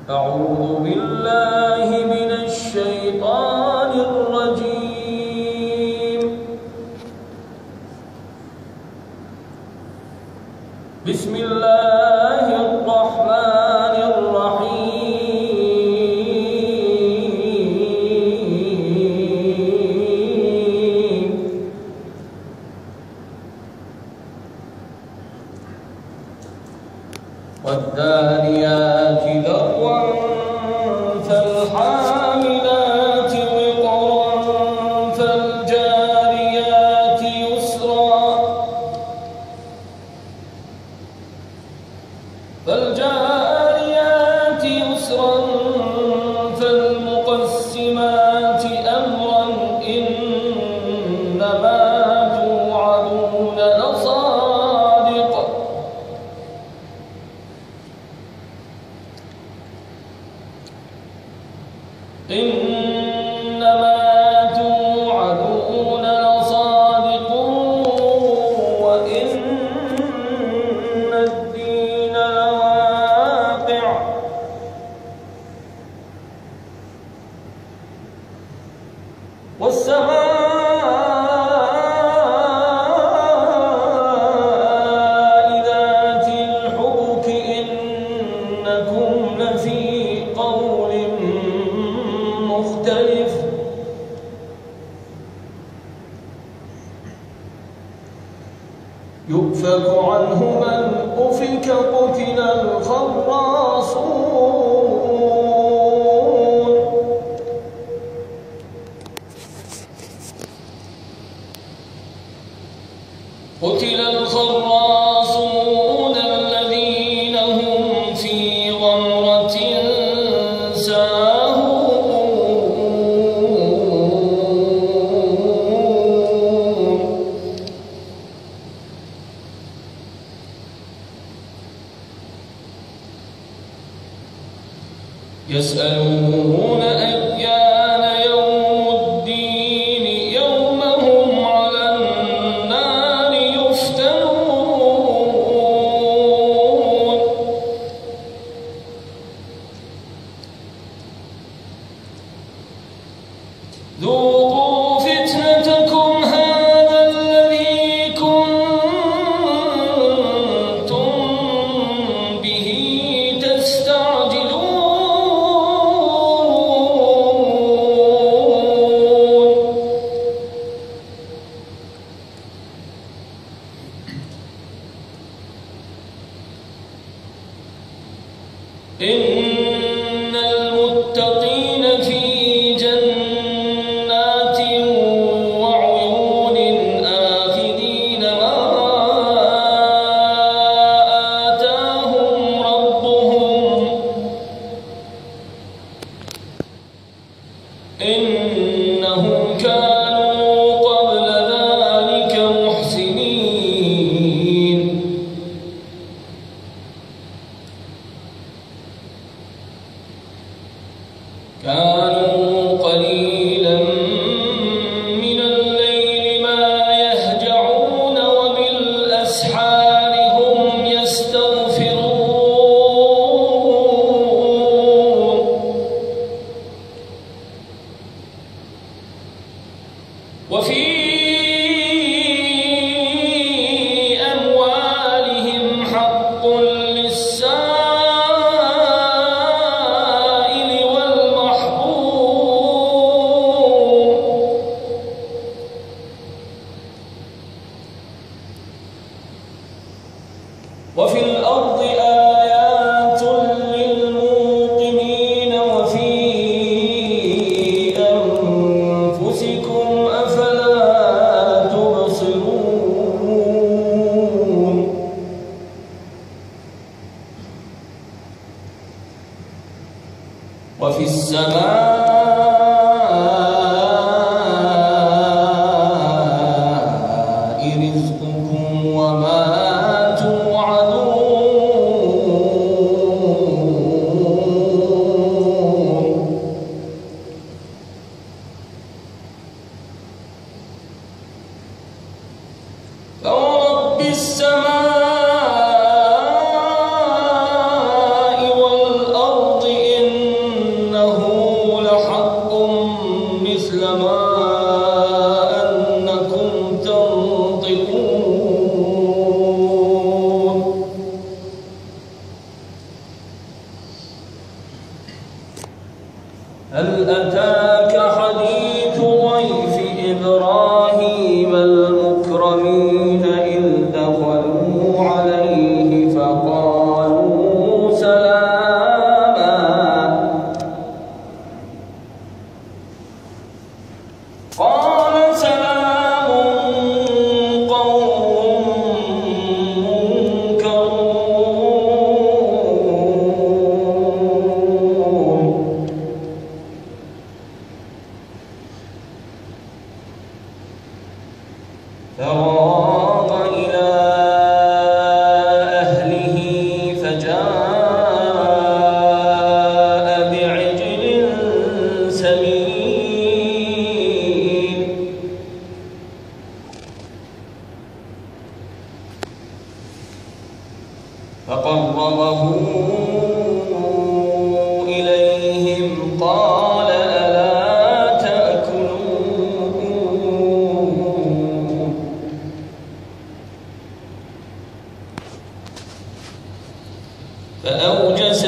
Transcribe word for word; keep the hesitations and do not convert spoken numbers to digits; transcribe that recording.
أعوذ بالله من الشيطان الرجيم. بسم الله الرحمن الرحيم. والذاريات ذروا فالحاملات وقرا فالجاريات يسرا فالجاريات يسرا فالمقسمات أمرا إنما توعدون لصادق. إنما توعدون لصادق وإن الدين لواقع. والسماء ذات الحبك إنكم لفي قول مختلف. يؤفك عنه من أفك قتل الخراصون. قتل الخراصون الذين هم في غمرة ساهون. يسألون أيان يوم الدين يوم هم على النار يفتنون. ذوقوا فتنتكم هذا الذي كنتم به تستعجلون. إن المتقين في جنات وعيون آخذين ما آتاهم ربهم إنهم كانوا قبل ذلك محسنين. كانوا قليلا من الليل ما يهجعون وبالأسحار هم يستغفرون. وفي أموالهم حق للسائل والمحروم. وفي الأرض آيات للموقنين وفي أنفسكم أفلا تبصرون. وفي السماء رزقكم وما توعدون. فورب السماء والأرض إن فقربه إليهم قال ألا تأكلون فأوجس